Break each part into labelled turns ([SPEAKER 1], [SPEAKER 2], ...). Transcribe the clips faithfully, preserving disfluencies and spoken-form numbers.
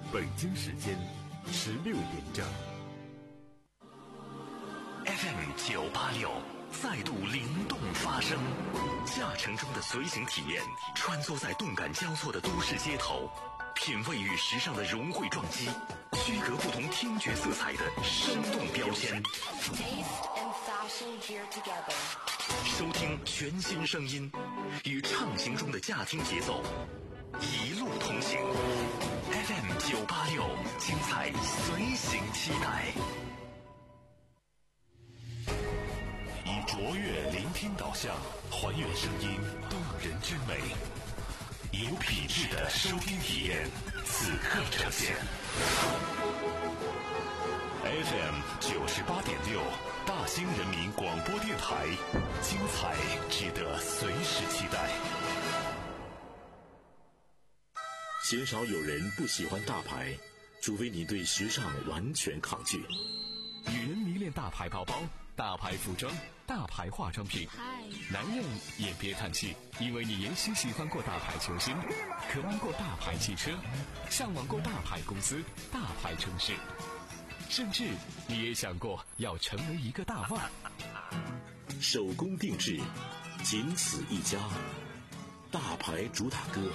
[SPEAKER 1] 北京时间十六点整。
[SPEAKER 2] F M 九八六再度灵动发声，驾乘中的随行体验，穿梭在动感交错的都市街头，品味与时尚的融汇撞击，区隔不同听觉色彩的生动标签。收听全新声音，与畅行中的驾听节奏，一路同行。F M 九八六，精彩随行期待。以卓越聆听导向，还原声音动人之美，以有品质的收听体验，此刻呈现。F M 九十八点六，大兴人民广播电台，精彩值得随时期待。
[SPEAKER 3] 鲜少有人不喜欢大牌，除非你对时尚完全抗拒。
[SPEAKER 4] 女人迷恋大牌包包、大牌服装、大牌化妆品，男人也别叹气，因为你也许喜欢过大牌球星，渴望过大牌汽车，向往过大牌公司、大牌城市，甚至你也想过要成为一个大腕。
[SPEAKER 3] 手工定制，仅此一家，大牌主打歌。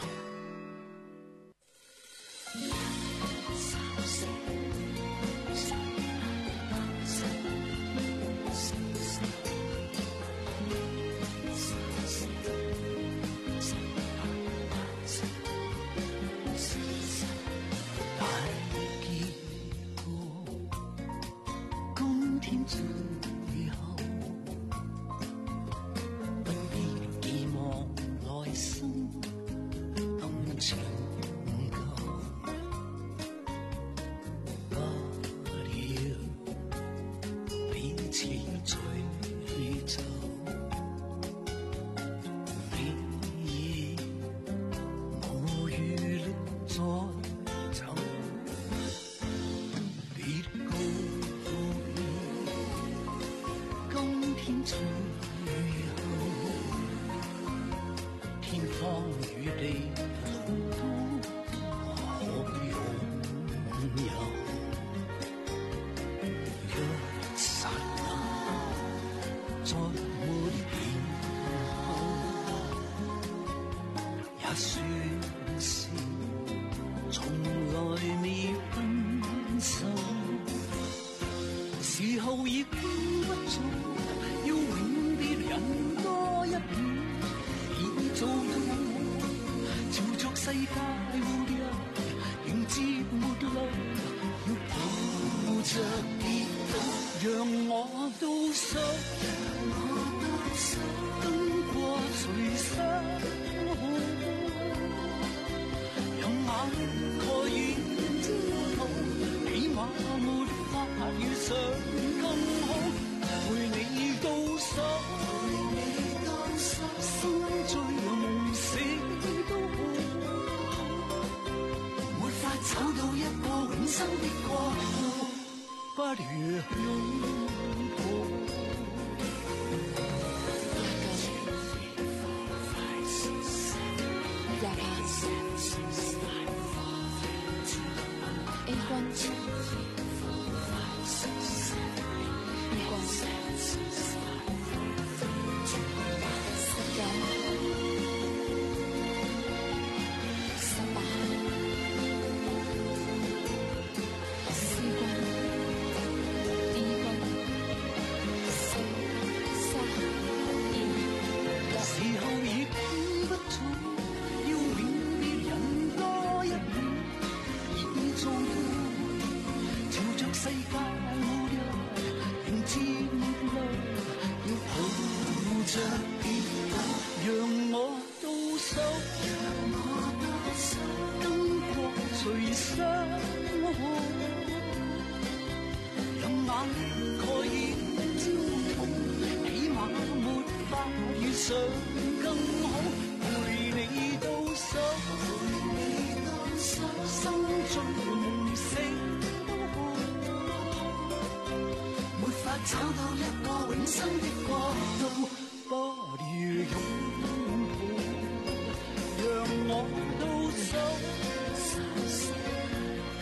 [SPEAKER 5] 找到一個永生的國度，不如擁抱，讓我到手，跟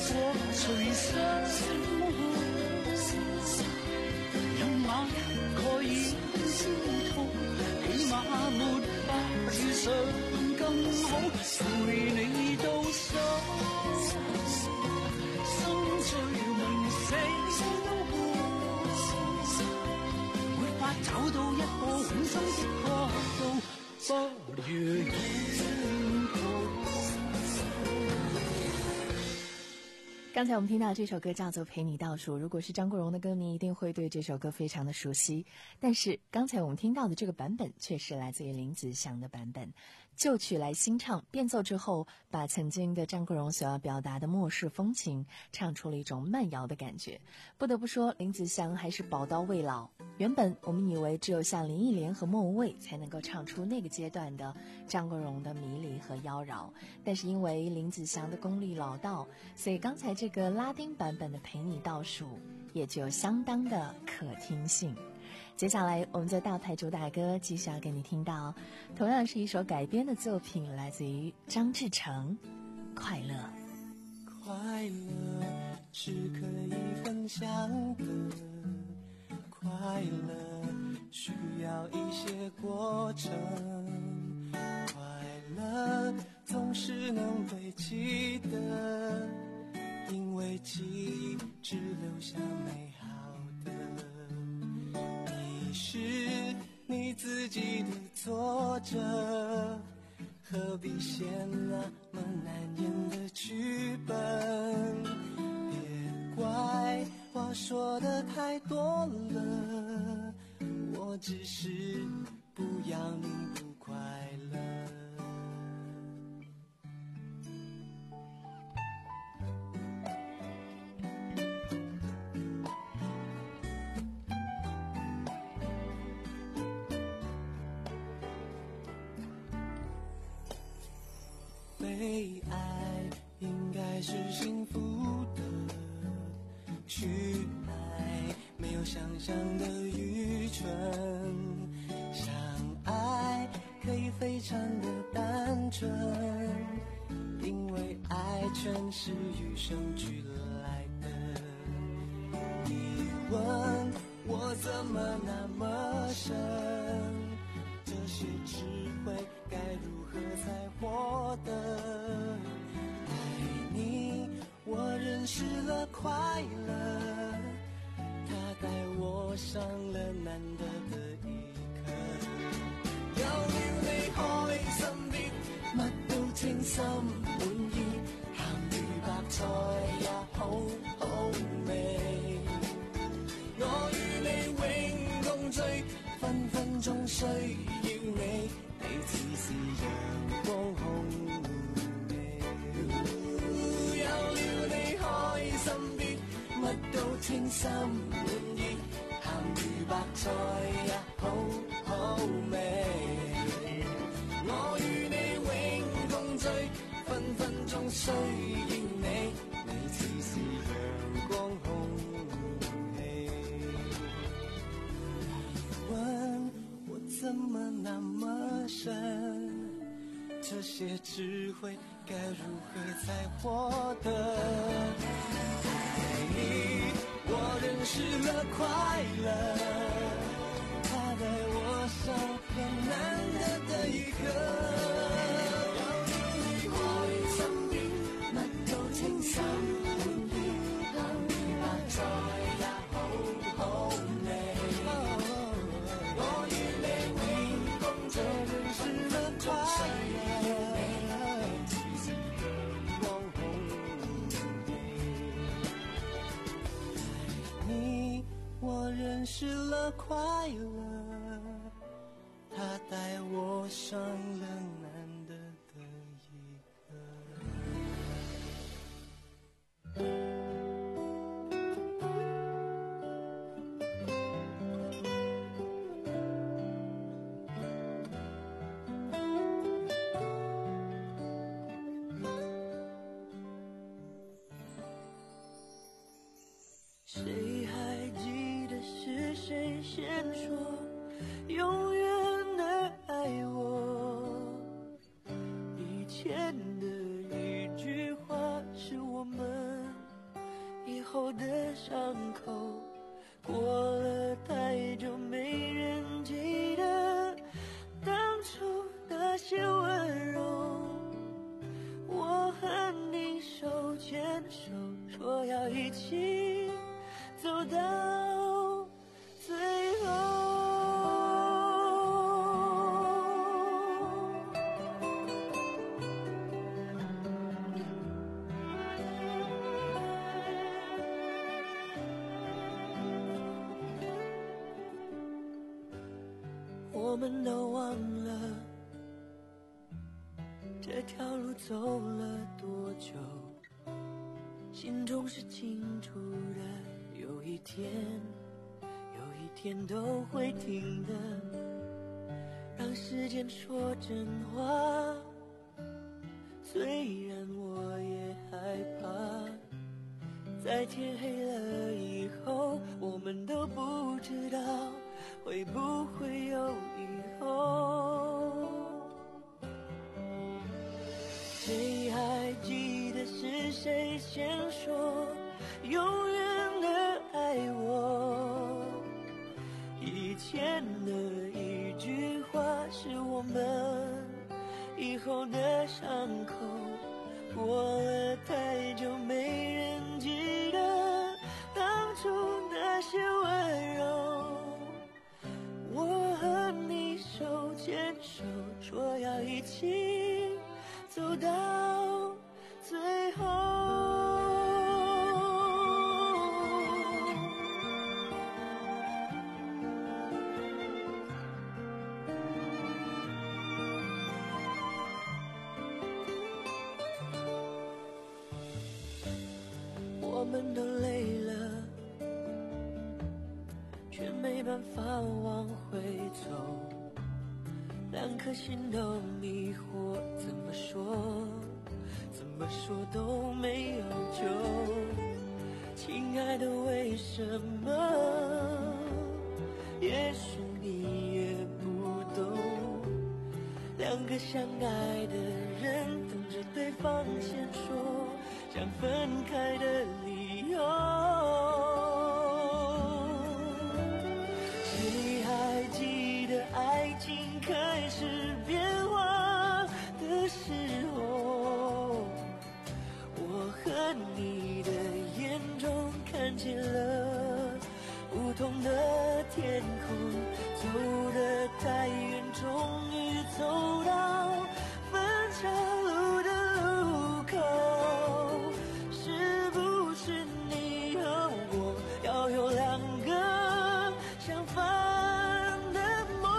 [SPEAKER 5] 所隨心，任哪一個已消痛，起碼沒法遇上更好，陪你到手，心醉夢醒，沒法找到一個永生的國度，不如擁抱。
[SPEAKER 6] 刚才我们听到这首歌叫做《陪你倒数》，如果是张国荣的歌迷一定会对这首歌非常的熟悉，但是刚才我们听到的这个版本却是来自于林子祥的版本，旧曲来新唱，变奏之后把曾经的张国荣所要表达的末世风情唱出了一种慢摇的感觉。不得不说林子祥还是宝刀未老，原本我们以为只有像林忆莲和莫文蔚才能够唱出那个阶段的张国荣的迷离和妖娆，但是因为林子祥的功力老道，所以刚才这个拉丁版本的陪你倒数也就有相当的可听性。接下来我们在大牌主打歌继续要给你听到，同样是一首改编的作品，来自于张志成，快乐。
[SPEAKER 7] 快乐是可以分享的，快乐需要一些过程，快乐总是能被记得，因为记忆只留下美好的。你是你自己的作者，何必写那么难演的剧本？别怪我说的太多了，我只是不要你不快乐。被爱应该是幸福的，去爱没有想象的愚蠢，相爱可以非常的单纯，因为爱全是与生俱来的。你问我怎么那么深，这些智慧该如何才获得？爱你，我认识了快乐，它带我上了難得的一刻。有了你開心啲，乜都稱心滿意，鹹魚白菜也好好味。我與你永共聚，分分鐘需要你，彼此是陽光空氣。有了你開心啲，乜都稱心滿意，鹹魚白菜也好好味。我與你永共聚，分分鐘需要你，彼此是陽光空氣。問我怎麼那麼深，這些智慧該如何才獲得？愛你，我認識了快樂，它帶我上了難得的一刻。有你開心啲，乜都稱心滿意，鹹魚白菜也好好味。我與你永共聚，認識了快樂，光紅愛你，我認識了快樂，它帶我上了難得的一刻。谁还记得是谁先说永远的爱我？以前的一句话是我们伤口，过了太久没人记得当初那些温柔。我和你手牵手，说要一起走到最后。我们都忘了这条路走了多久，心中是清楚的，有一天有一天都会停的。让时间说真话，虽然我也害怕，在天黑了以后，我们都不知道会不会有以后。谁还记得是谁先说永远的爱我？以前的一句话是我们以后的伤口，过了太久没人记得当初那些温柔。我和你手牵手，说要一起走到最后。我们都累了，却没办法往回走，两颗心都迷惑，怎么说怎么说都没有救。亲爱的，为什么？也许你也不懂，两个相爱的人等着对方先说想分开的理由。谁还记得爱情开始变化的时候，我和你的眼中看见了不同的天空，走得太远，终于走到分岔路的路口。是不是你和我要有两个相反的梦？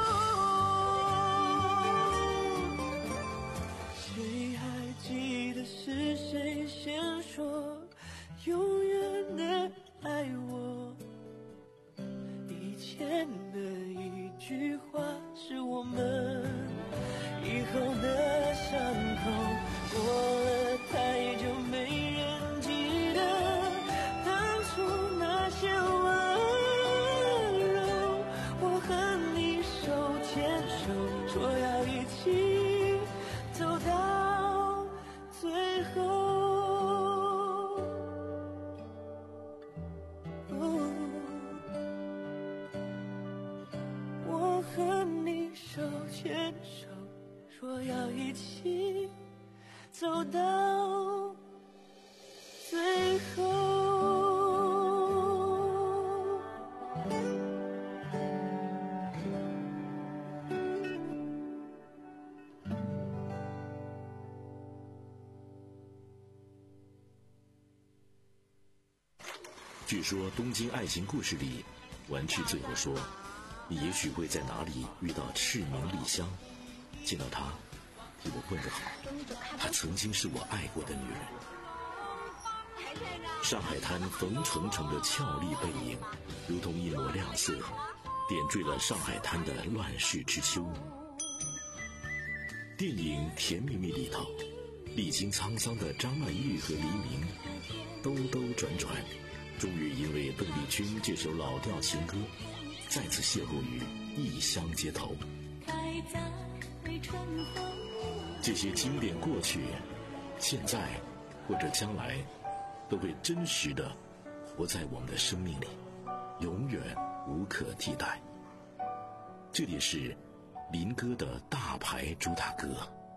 [SPEAKER 7] 谁还记得是谁先说永远的爱我？以前的一句话是我们以后的伤口，过了太久没人记得当初那些温柔。我和你手牵手，说要一起走到最后。我和你手牵手，说要一起走到最后。
[SPEAKER 3] 据说《东京爱情故事》里，丸治最后说，你也许会在哪里遇到赤名莉香，见到她替我问个好，她曾经是我爱过的女人。上海滩冯程程的俏丽背影，如同一抹亮色，点缀了上海滩的乱世之秋。电影《甜蜜蜜》里头，历经沧桑的张曼玉和黎明兜兜转转，终于因为邓丽君这首老调情歌，再次邂逅于异乡街头。这些经典过去，现在或者将来，都会真实的活在我们的生命里，永远无可替代。这里是林哥的大牌主打歌。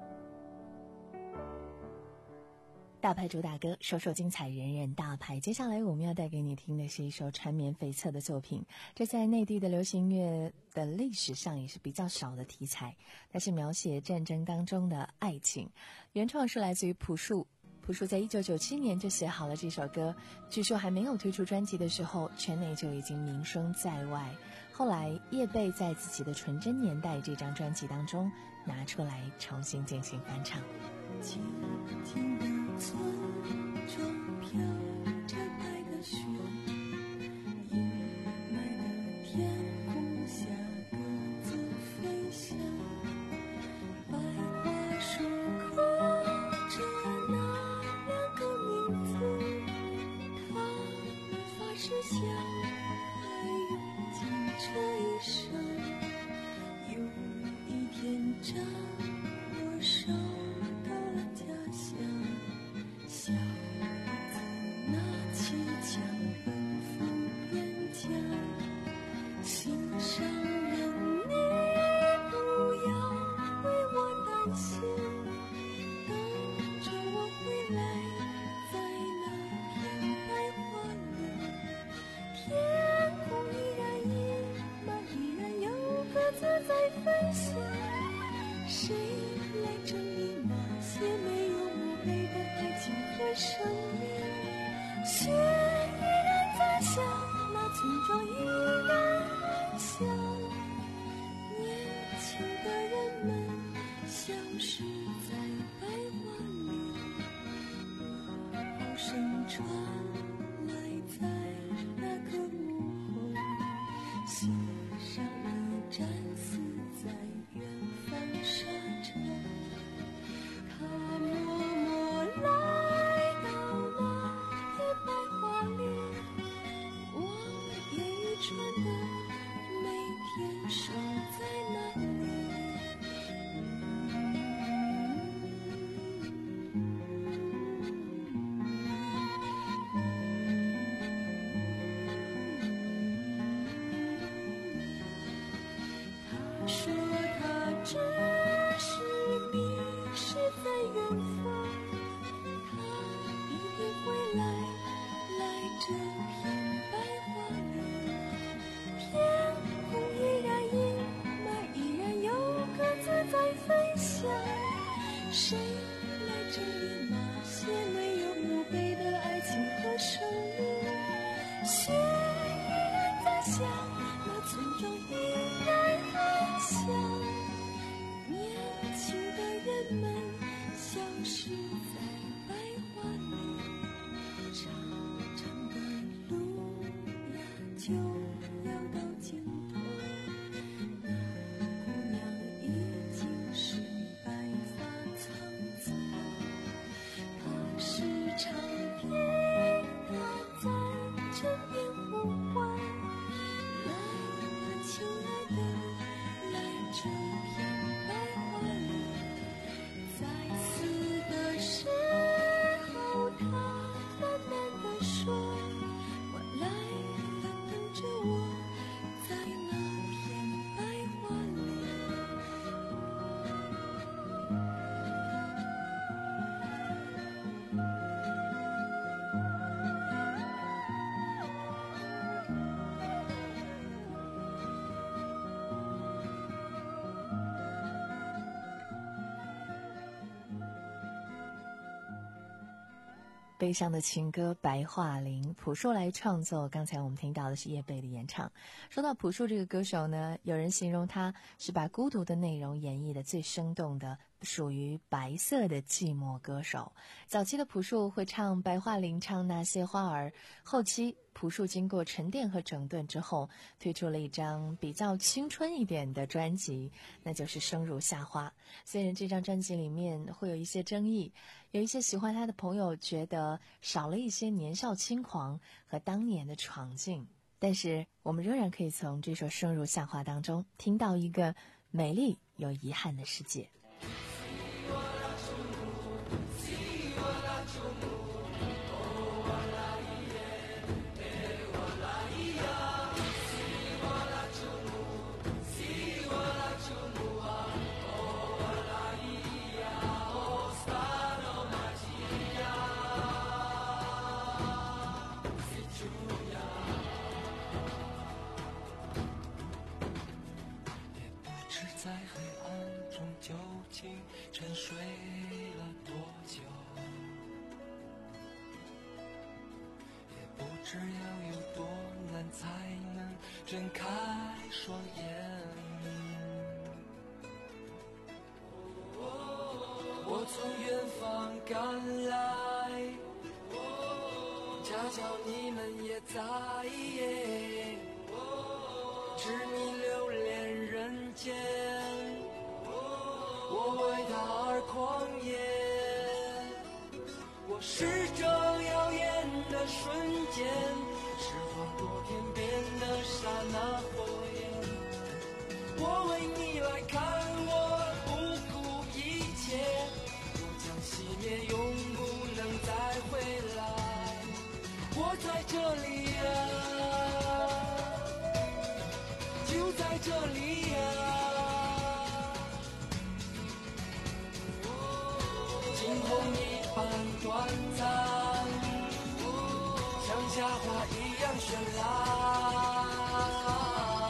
[SPEAKER 6] 大牌主打歌，首首精彩，人人大牌。接下来我们要带给你听的是一首缠绵悱恻的作品，这在内地的流行音乐的历史上也是比较少的题材，它是描写战争当中的爱情。原创是来自于朴树，朴树在一九九七年就写好了这首歌，据说还没有推出专辑的时候，圈内就已经名声在外。后来叶蓓在自己的《纯真年代》这张专辑当中拿出来重新进行翻唱。
[SPEAKER 7] 静静的村中飘着白的雪，阴霾的天空下各自飞翔，百花树刻着那两个名字，他们发誓相爱用尽这一生，有一天掌握手小子拿起枪奔赴边疆，心上人你不要为我担心，等着我回来，在那片白桦林，天空依然阴霾，依然有鸽子在飞翔，谁来整理那些没有墓碑的爱情和生命？雪依然在下，那村庄依然安详，年轻的人们消失在白桦林，炮声传来在那个午后，心上一战死在远方沙洲，他默默来到那片白桦林，我也愚蠢的每天守在那里。他说他只是迷失在远方，他一定会来，来这片白桦林，天空依然阴霾，依然有鸽子在飞翔，谁来整理那些没有墓碑的爱情和生命？雪依然在下，那村庄依然安详，年轻的人们消失在白桦林，长长的路呀就要到尽头，那姑娘已经是白发苍苍，她是长天她在枕边呼唤，来啊亲爱的，来这片白桦林，在死的时候他淡淡地说，我来了，等着我，在那片白桦林。
[SPEAKER 6] 悲伤的情歌《白桦林》，朴树来创作。刚才我们听到的是叶蓓的演唱。说到朴树这个歌手呢，有人形容他是把孤独的内容演绎的最生动的，属于白色的寂寞歌手。早期的朴树会唱《白桦林》，唱那些花儿。后期朴树经过沉淀和整顿之后，推出了一张比较青春一点的专辑，那就是《生如夏花》。虽然这张专辑里面会有一些争议，有一些喜欢他的朋友觉得少了一些年少轻狂和当年的闯劲，但是我们仍然可以从这首《生如夏花》当中听到一个美丽有遗憾的世界。
[SPEAKER 7] 我沉睡了多久，也不知要有多难才能睁开双眼。我从远方赶来，恰巧你们也在，知你留恋人间，我为他而狂野。我是这耀眼的瞬间，是划过天边的刹那火焰。我为你来看，我不顾一切，我将熄灭，永不能再回来。我在这里啊，就在这里啊。惊鸿一般短暂，像夏花一样绚烂。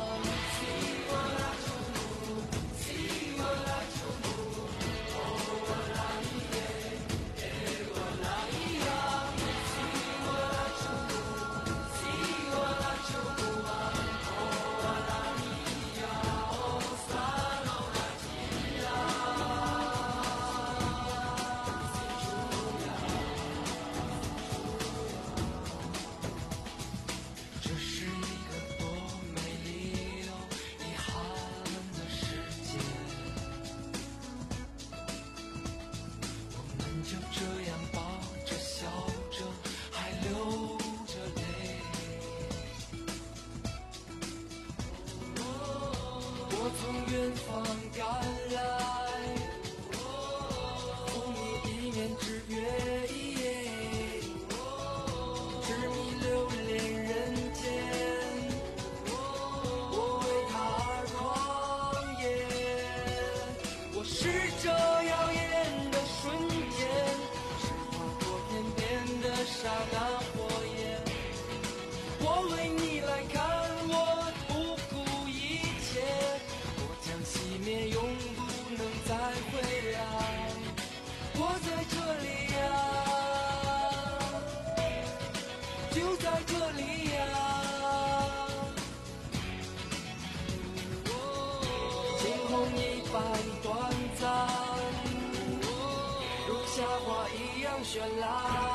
[SPEAKER 7] 绚烂，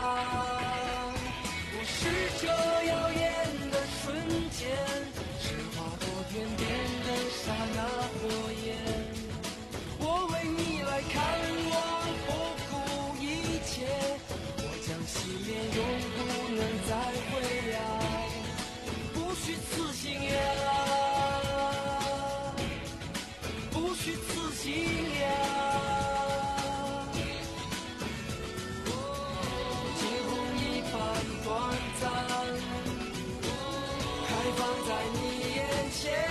[SPEAKER 7] 我是这耀眼的瞬间，是划过天边的刹那火焰。我为你来看，我不顾一切，我将熄灭，永不能再回来。不虚此行呀，不虚此行呀。短暂，开放在你眼前。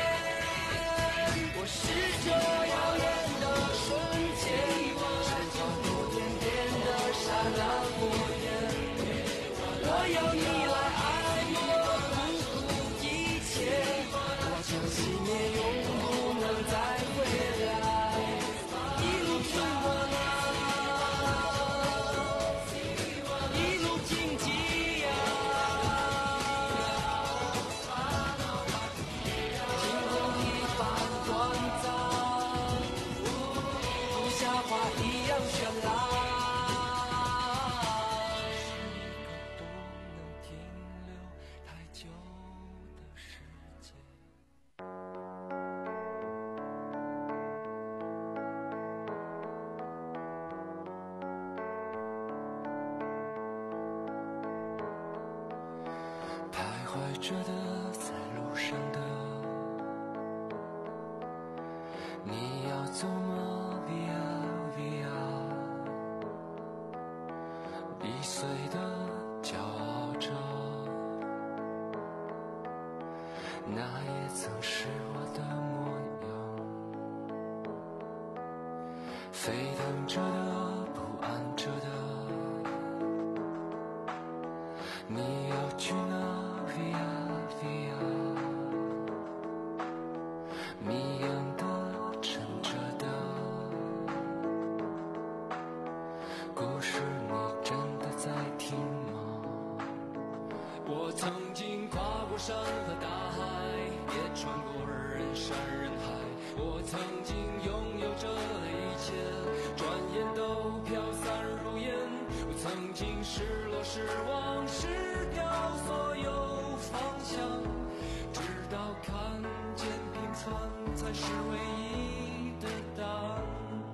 [SPEAKER 7] 我是这耀眼的瞬间，是划过天边的刹那火焰。我要你来爱我，不顾一切，我将熄灭，永不能再回来。一路春光啊，一路荆棘。徘徊着的，在路上的，你要走吗 ？Via Via， 易碎的骄傲着，那也曾是我的模样。沸腾着的，不安着的，你要去哪？Via Via， 迷样的，沉着的， 听吗？我曾经跨过山和大海，也穿过人山人海。我曾经拥有着一切，转眼都飘散如烟。我曾经失落失望失掉所有方向，直到看见平凡才是唯一的答案。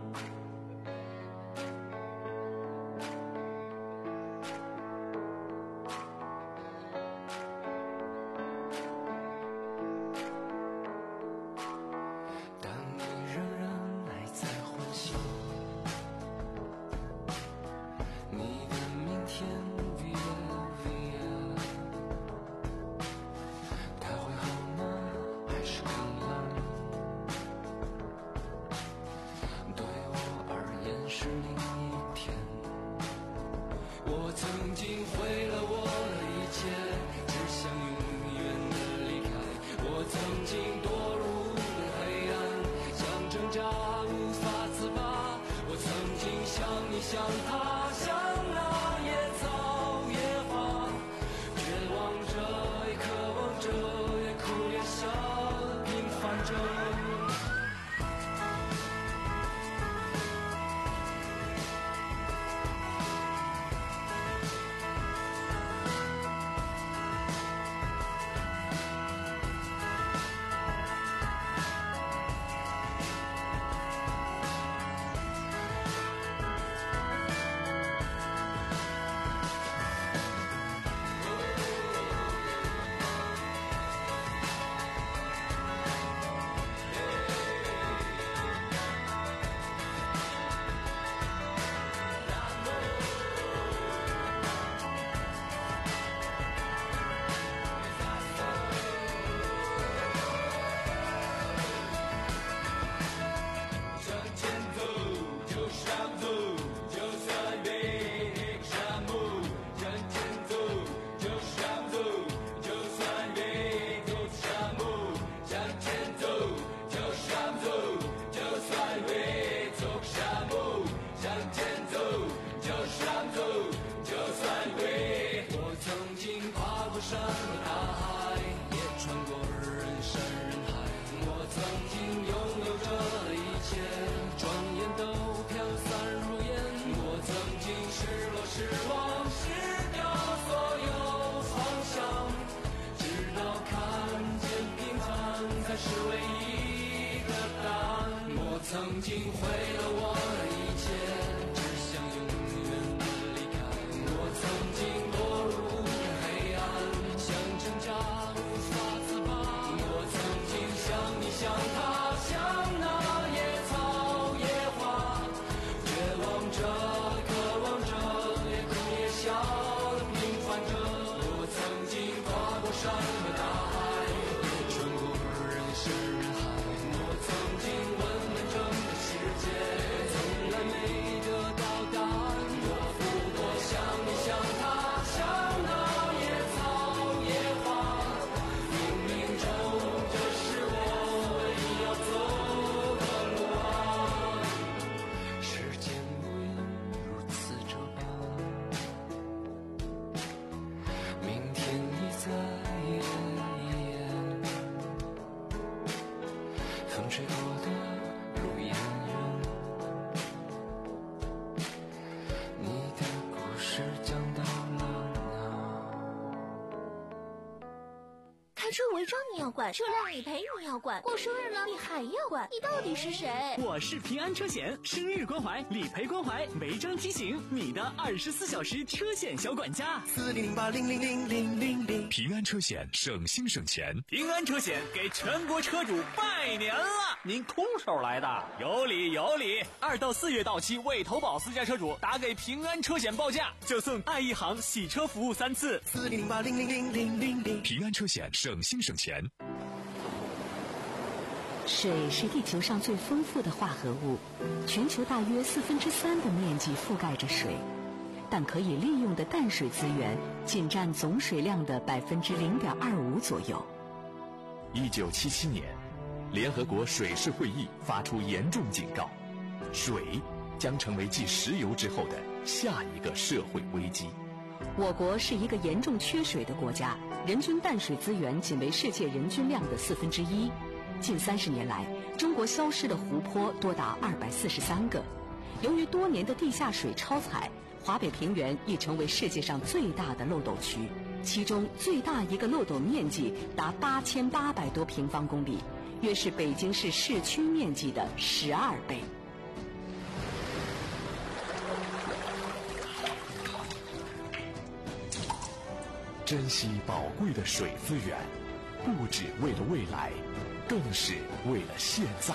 [SPEAKER 7] 像他，像那野草野花，绝望着，也渴望着，也哭也笑，平凡着。山和大海，也穿过人山人海。我曾经拥有着一切，转眼都飘散如烟。我曾经失落失望失掉所有方向，直到看见平凡才是唯一的答案。我曾经毁了我的一切，只想永远的离开。我曾经堕入挣扎无法自拔，我曾经像你像他像那野草野花，绝望着渴望着也哭也笑平凡着。我曾经跨过山和大海，也穿过人山人海。我曾经问了整个世界，从来没得到答案。我不过像你像他像那野草野花，冥冥中这是我唯一要走的路啊。时间无言如此这般，明天已在眼前，风吹过的路沿远，你的故事讲到了哪？
[SPEAKER 8] 开车违章你要管，车辆理赔你要管，过生日呢你还要管，你到底是谁？
[SPEAKER 9] 我是平安车险，生日关怀、理赔关怀、违章提醒，你的二十四小时车险小管家。
[SPEAKER 7] 四零零八零零零零零零。
[SPEAKER 4] 平安车险，省心省钱。
[SPEAKER 9] 平安车险给全国车主拜年了！
[SPEAKER 10] 您空手来的？
[SPEAKER 9] 有理有理！二到四月到期未投保私家车主，打给平安车险报价，就送爱一行洗车服务三次。
[SPEAKER 7] 四零零八零零零零零零。
[SPEAKER 4] 平安车险，省心省钱。
[SPEAKER 11] 水是地球上最丰富的化合物，全球大约四分之三的面积覆盖着水，但可以利用的淡水资源仅占总水量的百分之零点二五左右。
[SPEAKER 4] 一九七七年，联合国水事会议发出严重警告，水将成为继石油之后的下一个社会危机。
[SPEAKER 11] 我国是一个严重缺水的国家，人均淡水资源仅为世界人均量的四分之一。近三十年来，中国消失的湖泊多达二百四十三个。由于多年的地下水超采，华北平原已成为世界上最大的漏斗区，其中最大一个漏斗面积达八千八百多平方公里，约是北京市市区面积的十二倍。
[SPEAKER 4] 珍惜宝贵的水资源，不只为了未来，更是为了现在。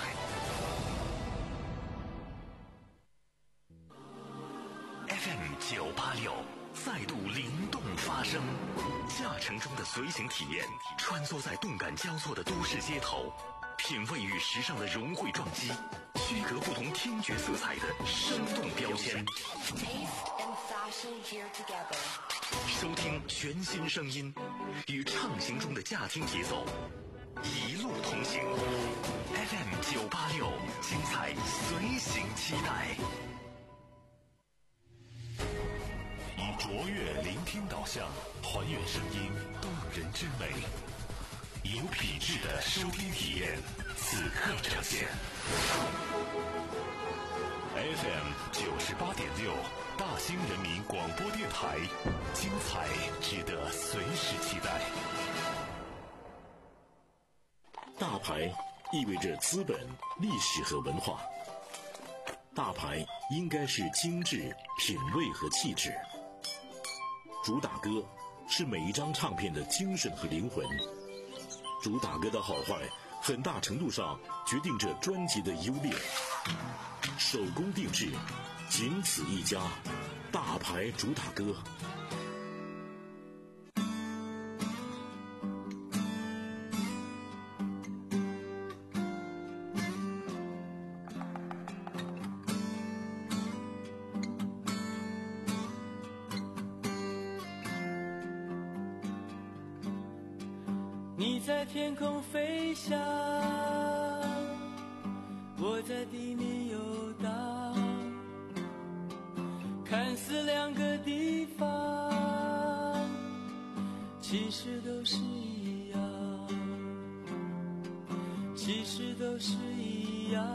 [SPEAKER 2] F M 九八六再度灵动发声，驾乘中的随行体验，穿梭在动感交错的都市街头，品味与时尚的融汇撞击，区隔不同听觉色彩的生动标签。收听全新声音，与畅行中的驾听节奏，一路同行。F M 九八六，精彩随行期待。
[SPEAKER 4] 以卓越聆听导向，还原声音动人之美，有品质的收听体验，此刻呈现。F M 九十八点六，大兴人民广播电台，精彩值得随时期待。
[SPEAKER 3] 大牌意味着资本、历史和文化。大牌应该是精致、品味和气质。主打歌是每一张唱片的精神和灵魂。主打歌的好坏，很大程度上决定着专辑的优劣。手工定制，仅此一家，大牌主打歌。
[SPEAKER 7] 你在天空飞翔，我在地面游荡，看似两个地方，其实都是一样，其实都是一样，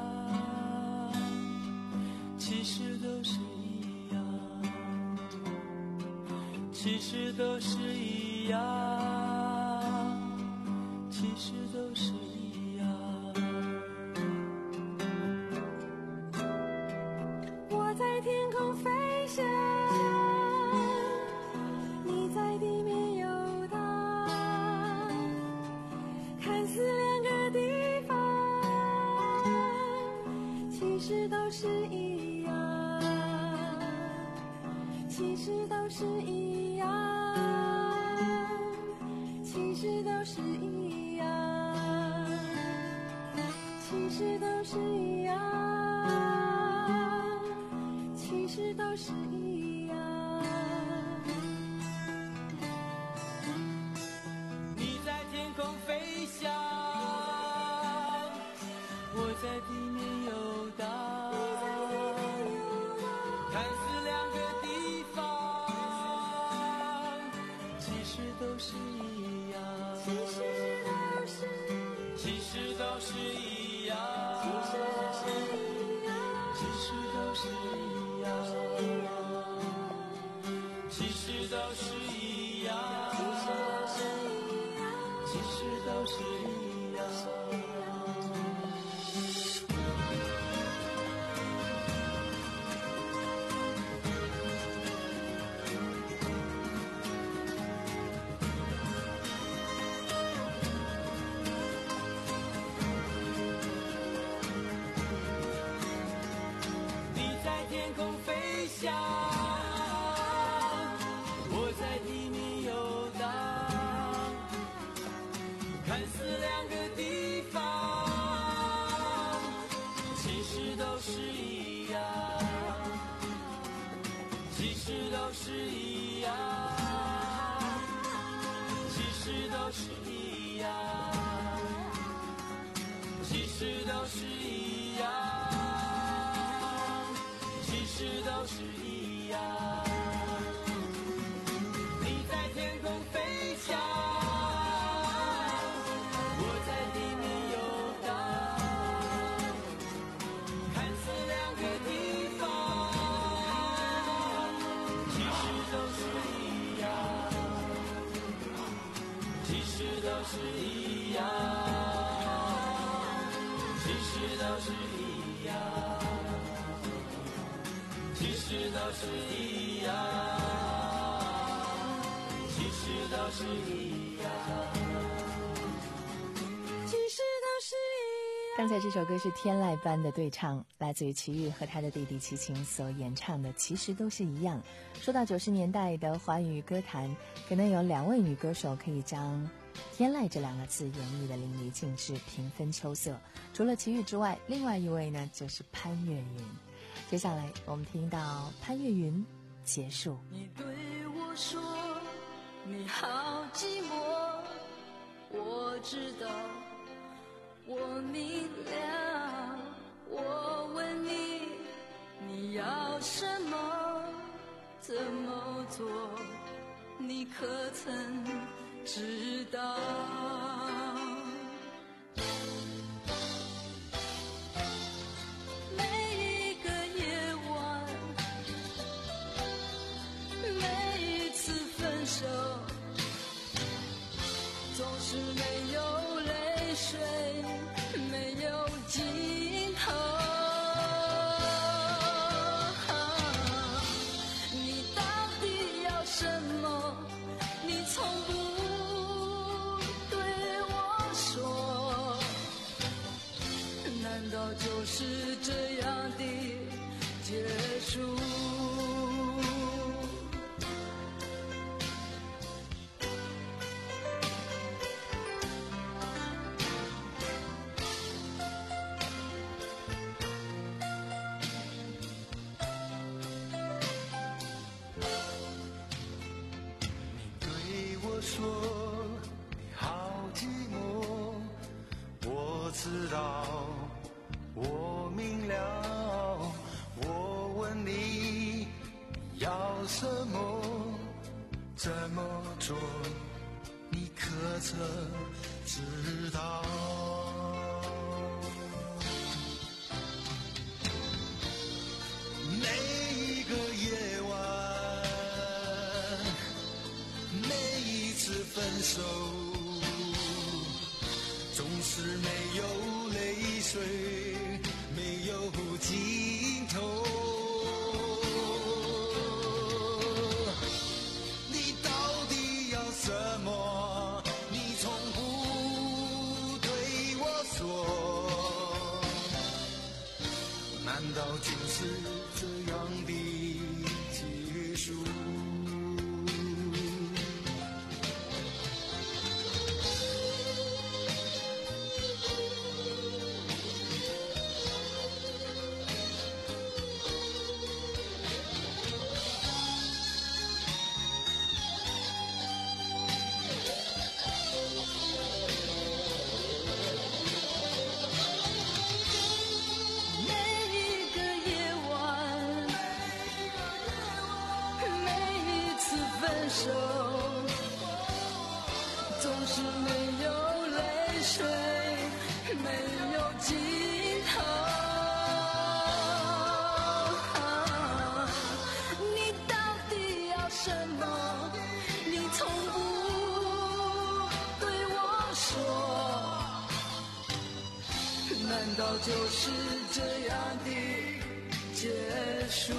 [SPEAKER 7] 其实都是一样，其实都是一样，其实都是一样。
[SPEAKER 12] 我在天空飞翔，你在地面游荡，看似两个地方，其实都是一样，其实都是一样，其实都是一样，其实都是一样，其实都是一样。
[SPEAKER 7] 你在天空飞翔，我在地面游荡，看似两个地方，其实都是一样，其实都是，其实都是一样，其实都是一样，其实都是一样，其实都是一样，其实都是一样。你在天空飞翔，我在地面游荡，看似两个地方，其实都是一样，其实都是一样，其实都是一样，其实都是一样，其实都是一样。 是一样，其实都是一样，其实都是一样，其实都是一样，
[SPEAKER 12] 其实都是一样。
[SPEAKER 6] 刚才这首歌是天籁般的对唱，来自于齐豫和他的弟弟齐秦所演唱的《其实都是一样》。说到九十年代的华语歌坛，可能有两位女歌手可以将天籁这两个字演绎的淋漓尽致，平分秋色。除了齐豫之外，另外一位呢就是潘越云。接下来我们听到潘越云结束。
[SPEAKER 12] 你对我说你好寂寞，我知道我明了，我问你你要什么怎么做，你可曾知道？每一个夜晚，每一次分手，总是没有泪水，没有尽头。你到底要什么？你从不对我说，难道就是这样的结束？
[SPEAKER 7] 说你好寂寞，我知道，我明了，我问你要什么，怎么做，你可曾知道？每一个夜晚，每一次分手，总是没有泪水，没有尽头。你到底要什么？你从不对我说，难道就是这样的结束？
[SPEAKER 12] 手总是没有泪水，没有尽头。你到底要什么？你从不对我说，难道就是这样的结束？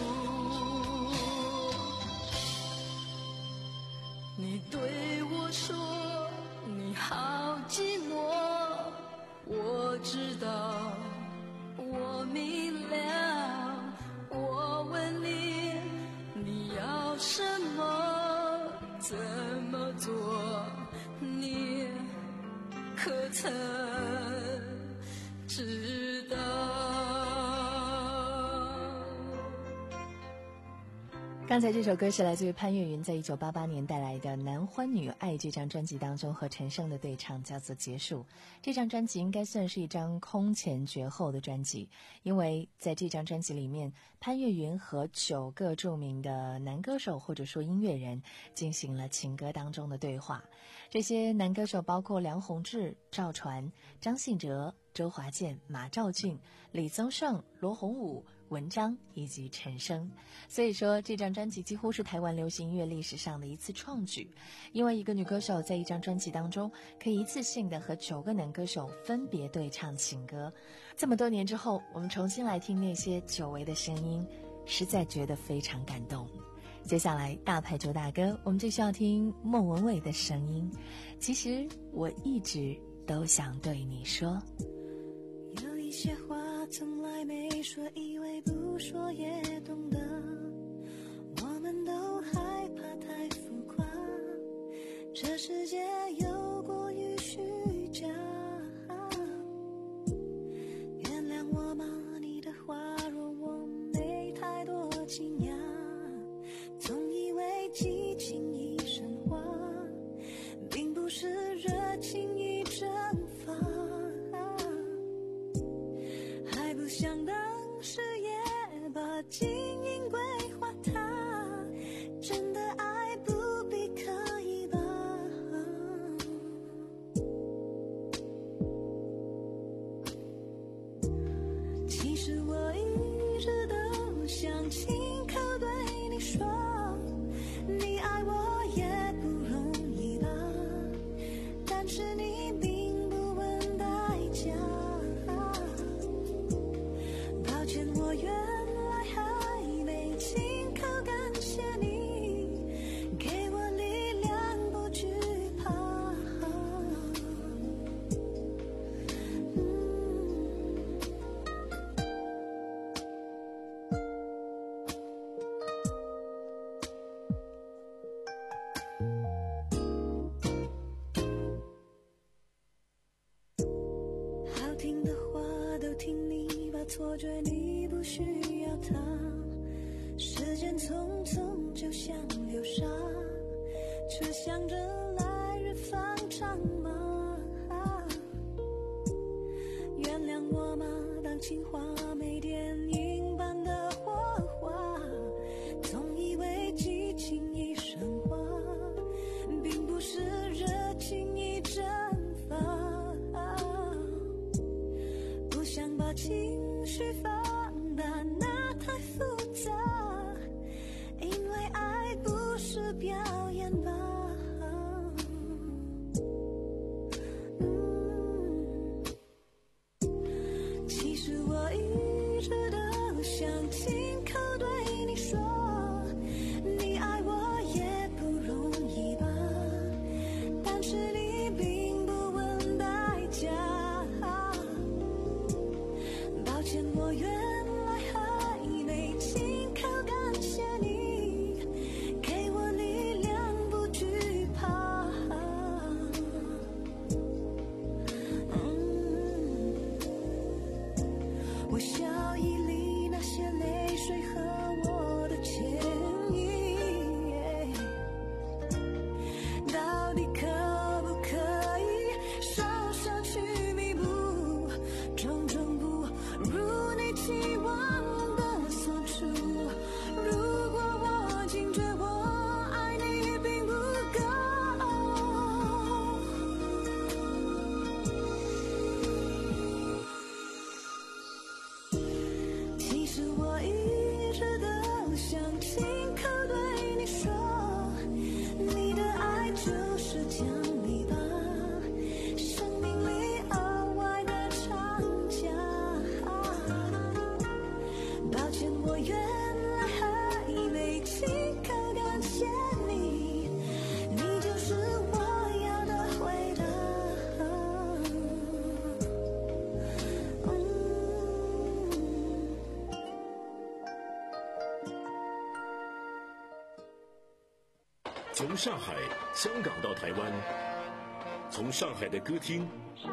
[SPEAKER 12] 你对我说你好寂寞，我知道，我明了，我问你你要什么，怎么做，你可曾知道？
[SPEAKER 6] 刚才这首歌是来自于潘越云在一九八八年带来的《男欢女爱》这张专辑当中和陈升的对唱，叫做《结束》。这张专辑应该算是一张空前绝后的专辑，因为在这张专辑里面，潘越云和九个著名的男歌手或者说音乐人进行了情歌当中的对话。这些男歌手包括梁鸿志、赵传、张信哲、周华健、马兆骏、李宗盛、罗红武、 文章以及陈升。所以说这张专辑几乎是台湾流行音乐历史上的一次创举，因为一个女歌手在一张专辑当中可以一次性的和九个男歌手分别对唱情歌。这么多年之后，我们重新来听那些久违的声音，实在觉得非常感动。接下来大牌九大歌，我们就需要听莫文蔚的声音。其实我一直都想对你说，
[SPEAKER 12] 有一些话从来没说，以为不说也懂得，我们都害怕太浮夸，这世界有过于虚假，原谅我吗？你的话若我没太多惊讶，总以为激情已升华，并不是热情已蒸发，还不想当时也把经营规划它，真的爱不必可以吧。其实我一直都想亲口对你说，你爱我也不容易吧，但是你并不问代价，抱歉我原来还没亲口感谢你，给我力量不惧怕，好听的话都听你把，错觉你不需要它，时间匆匆就像流沙，却想着来日方长吗？原谅我吗？当情话没电影般的火花，总以为激情已升华，并不是热情已蒸发，不想把情绪放大，那太复杂，因为爱不是表演吧。嗯，其实我一直都想亲口对你说，你爱我也不容易吧，但是你并不问代价，抱歉我原来还没亲口感谢你，给我力量不惧怕，嗯，我笑意里那些泪水和我的歉意，到底可不可以稍稍去弥补种种不如你期望的所处，如果我惊觉我爱你并不够，其实我一直都想亲口对你说，你的爱就是奖励吧，生命里额外的长假，抱歉我原来还没亲口感谢你，你就是我要的回答，嗯，
[SPEAKER 3] 从上海、香港到台湾，从上海的歌厅、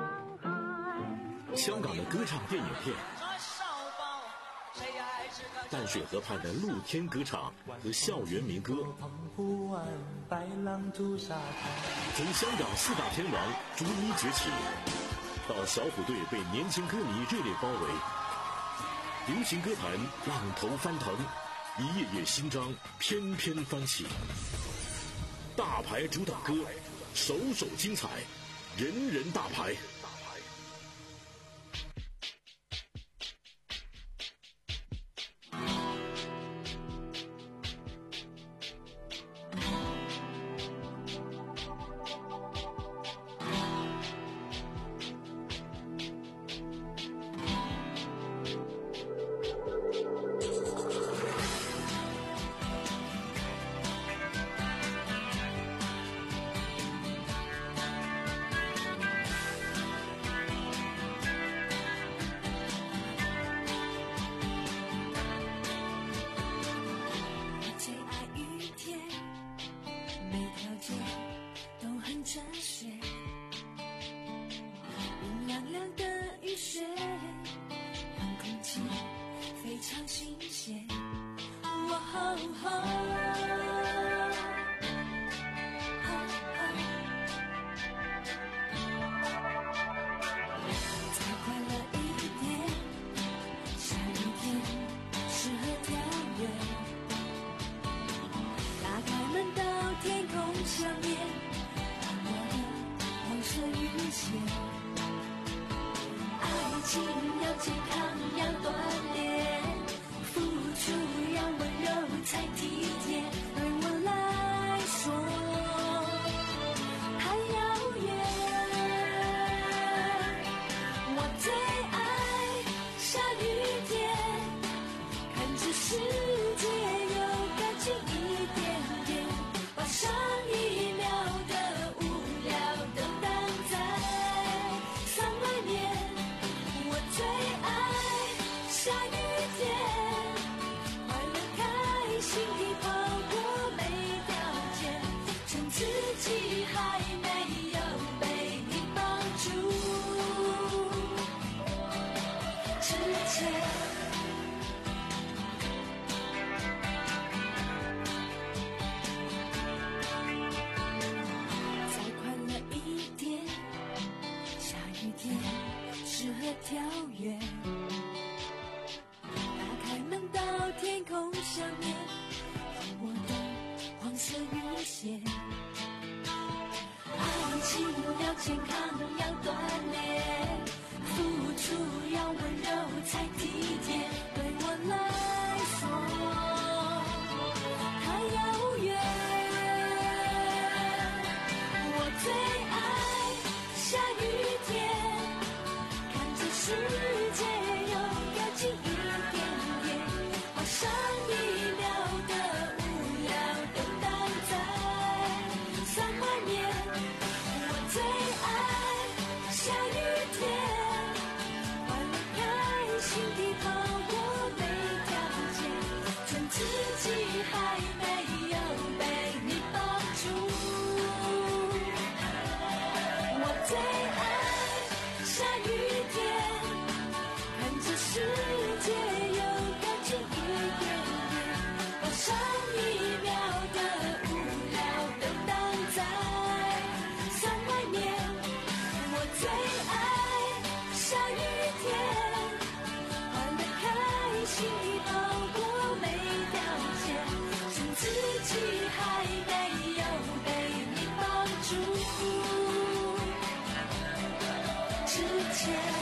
[SPEAKER 3] 香港的歌唱电影片，淡水河畔的露天歌场和校园民歌，从香港四大天王逐一崛起，到小虎队被年轻歌迷热烈包围，流行歌坛浪头翻腾，一页页新章翩翩翻起。大牌主打歌，首首精彩，人人大牌。
[SPEAKER 13] 健康要锻炼，付出要温柔才体贴，对我来说太遥远。我最爱下雨天，看着世界又干净一点点，把上一秒的无聊都挡在伞外面。我最爱下雨天，快乐开心地跑过每条街，趁自己还没有被你帮助之前。再快乐一点，下雨天适合跳跃，打开门到天空下面，有我的黄色雨鞋。爱情要健康要锻炼，付出要温柔才体贴，对我来说太遥远。我最爱下雨天，看着世界又干净一点点，把上一秒的无聊都挡在伞外面。我最爱下雨天，快乐开心地跑过每条街，趁自己还没有被你帮助。我最爱下雨天，看着世界又干净一点点，把上一秒的无聊都挡在伞外面。我最爱下雨天，快乐开心地跑过每条街，趁自己还没有被你帮助之前。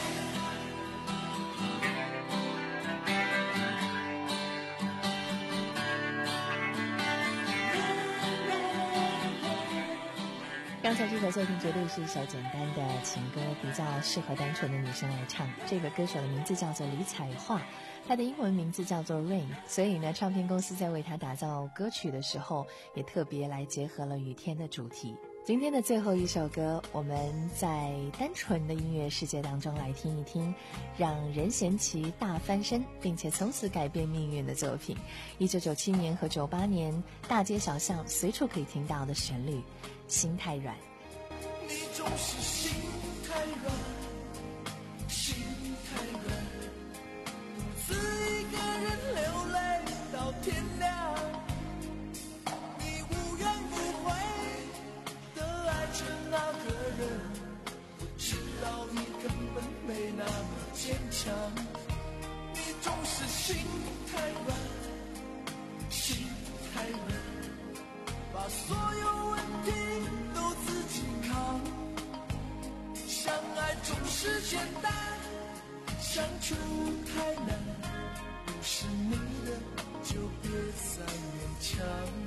[SPEAKER 6] 刚才这首作品绝对是一首简单的情歌，比较适合单纯的女生来唱。这个歌手的名字叫做李彩桦，她的英文名字叫做 Rain， 所以呢，唱片公司在为她打造歌曲的时候，也特别来结合了雨天的主题。今天的最后一首歌，我们在单纯的音乐世界当中来听一听让任贤齐大翻身并且从此改变命运的作品。一九九七年和九八年大街小巷随处可以听到的旋律，心太软。
[SPEAKER 7] 你总是心太软，心太软，独自一个人流泪到天亮。你无怨无悔的爱着那个人，我知道你根本没那么坚强。你总是心太软，心太软，把所有问题都自己扛。相爱总是简单，相处太难，不是你的就别再勉强。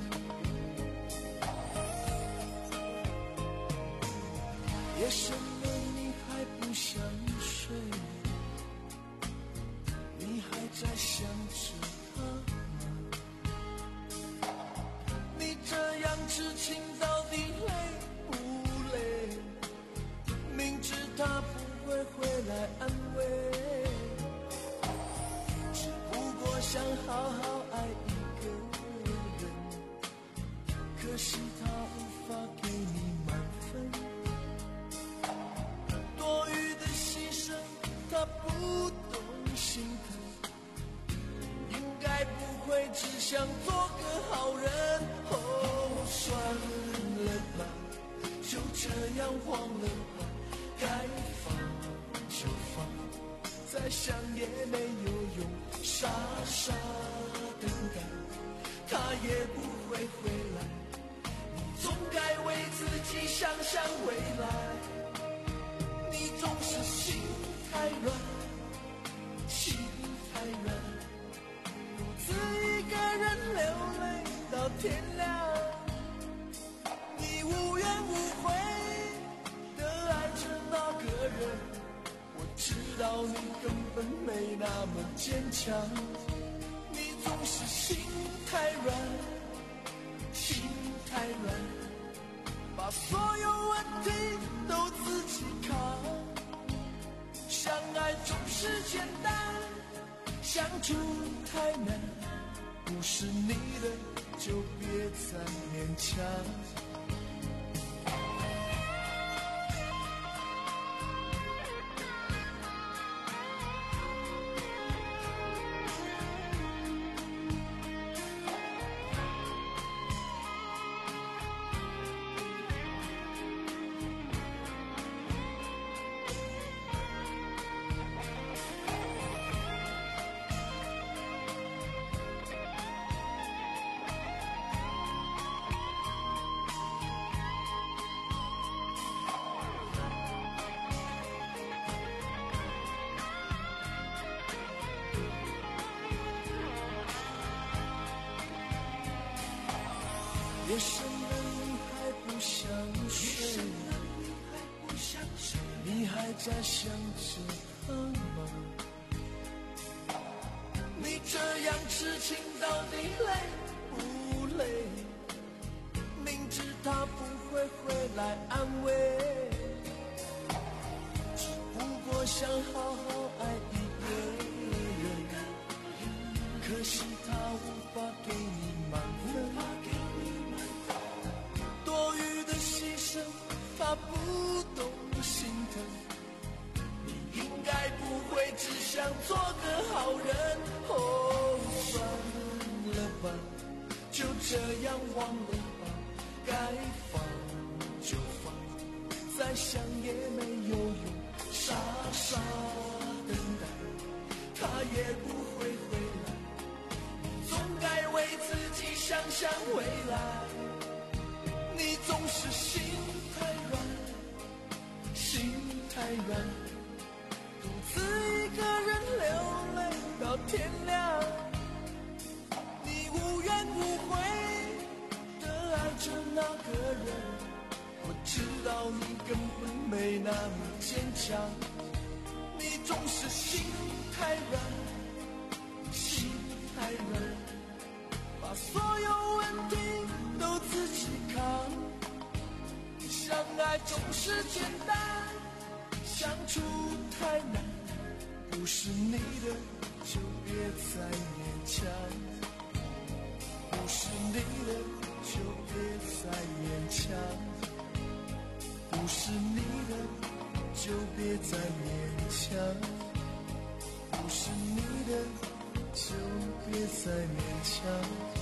[SPEAKER 7] 夜深了你还不想睡，你还在想着他吗？你这样痴情到底累不累？明知他不会回来安慰，只不过想好好爱一个人，可惜他无法给你满分，多余的牺牲他不懂心疼，应该不会只想做个好人。哦，算了吧，就这样忘了吧，该放就放，再想也没有用，傻傻等待，他也不会回来，你总该为自己想想未来。你总是心太软，
[SPEAKER 14] 那么坚强，你总是心太软，心太软，把所有问题都自己扛。相爱总是简单，相处太难，不是你的就别再勉强。夜深了你还不想睡，你还在想着他吗？你这样痴情到底累不累？明知他不会回来安慰，只不过想好好爱一个人，可惜他无法给你满分，多余的牺牲他不懂心疼，你应该不会只想做个好人。哦，算了吧，就这样忘了吧，该放就放，再想也没有用，傻傻等待他也不会回来，总该为自己想想未来。你总是心太软，心太软，独自一个人流泪到天亮。你无怨无悔地爱着那个人，我知道你根本没那么坚强。你总是心太软，心太软，把所有问题都自己扛。相爱总是简单，相处太难，不是你的就别再勉强，不是你的就别再勉强，不是你的就别再勉强，不是你的就别再勉强。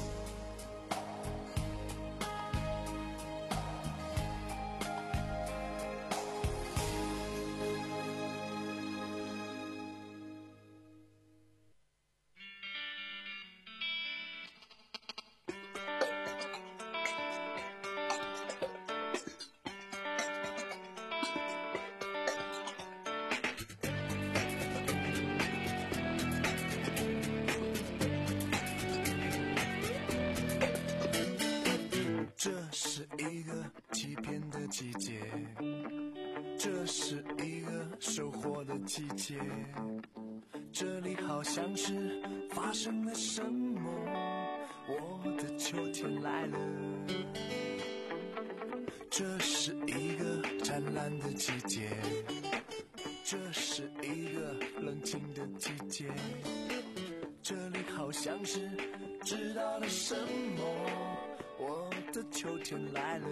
[SPEAKER 14] 这是一个欺骗的季节，这是一个收获的季节，这里好像是发生了什么，我的秋天来了。这是一个灿烂的季节，这是一个冷清的季节，这里好像是知道了什么，我的秋天来了。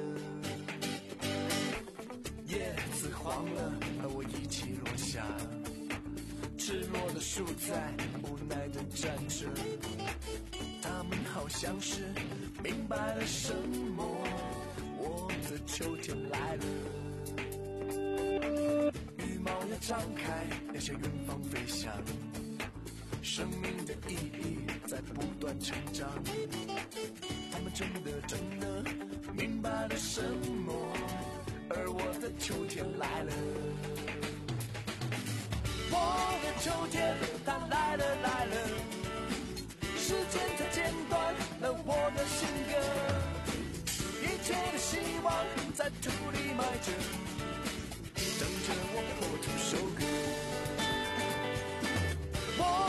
[SPEAKER 14] 叶子黄了，和我一起落下，赤裸的树在无奈地站着，它们好像是明白了什么，我的秋天来了。羽毛要张开，要向远方飞翔，生命的意义在不断成长，他们真的真的明白了什么，而我的秋天来了。我的秋天它来了来了，时间它剪断了我的性格，一切的希望在土里埋着，等着我破土收割。我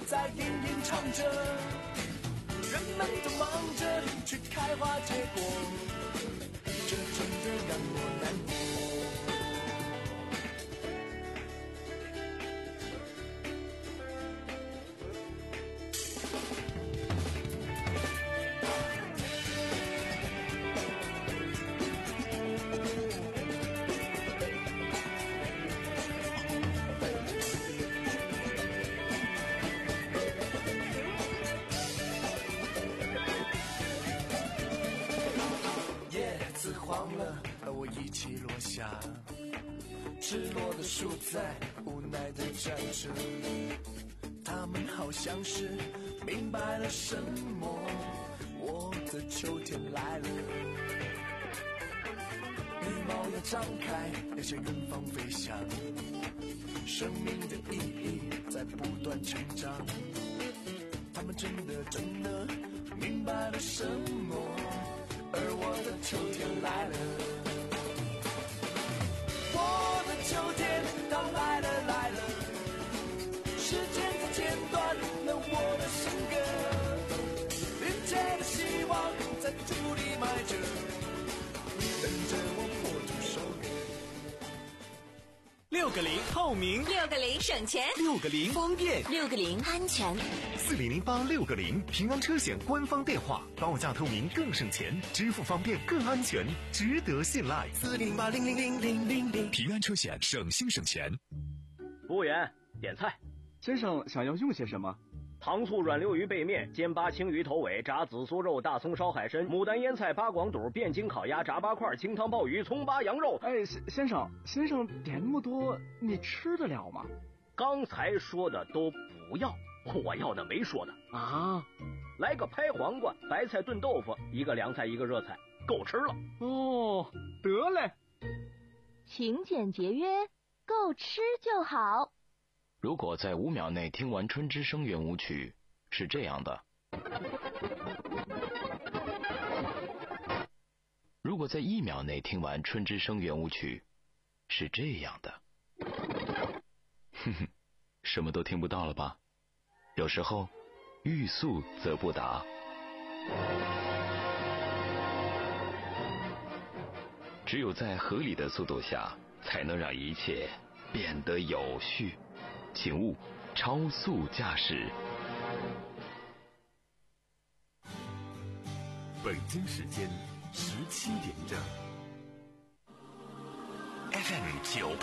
[SPEAKER 14] 在隐隐唱着，人们都忙着去开花结果，这真的让我难过。一起落下，赤裸的树在无奈地站着，他们好像是明白了什么，我的秋天来了，羽毛要张开，要向远方飞翔，生命的意义在不断成长，他们真的真的明白了什么，而我的秋天来了，我的秋天它来了来了，时间它剪断了我的性格，临界的希望在土里埋着，等着我破土收割。
[SPEAKER 9] 六个零透明，
[SPEAKER 8] 六个零省钱，
[SPEAKER 9] 六个零方便，
[SPEAKER 8] 六个零安全。
[SPEAKER 2] 四零零八六个零平安车险官方电话，报价透明更省钱，支付方便更安全，值得信赖。
[SPEAKER 14] 四零八零零零零零零，
[SPEAKER 4] 平安车险省心省钱。
[SPEAKER 10] 服务员，点菜。
[SPEAKER 15] 先生想要用些什么？
[SPEAKER 10] 糖醋软溜鱼背面、煎八青鱼头尾、炸紫苏肉、大葱烧海参、牡丹腌菜、八广肚、汴京烤鸭、炸八块、清汤鲍鱼、葱八羊肉。
[SPEAKER 15] 哎，先生，先生点那么多，你吃得了吗？
[SPEAKER 10] 刚才说的都不要，我要的没说的
[SPEAKER 15] 啊。
[SPEAKER 10] 来个拍黄瓜、白菜炖豆腐，一个凉菜，一个热菜，够吃了。
[SPEAKER 15] 哦，得嘞。
[SPEAKER 16] 勤俭节约，够吃就好。
[SPEAKER 17] 如果在五秒内听完《春之声》圆舞曲，是这样的；如果在一秒内听完《春之声》圆舞曲，是这样的。哼哼，什么都听不到了吧？有时候，欲速则不达。只有在合理的速度下，才能让一切变得有序。请勿超速驾驶。
[SPEAKER 1] 北京时间十七点整。
[SPEAKER 2] F M 九八。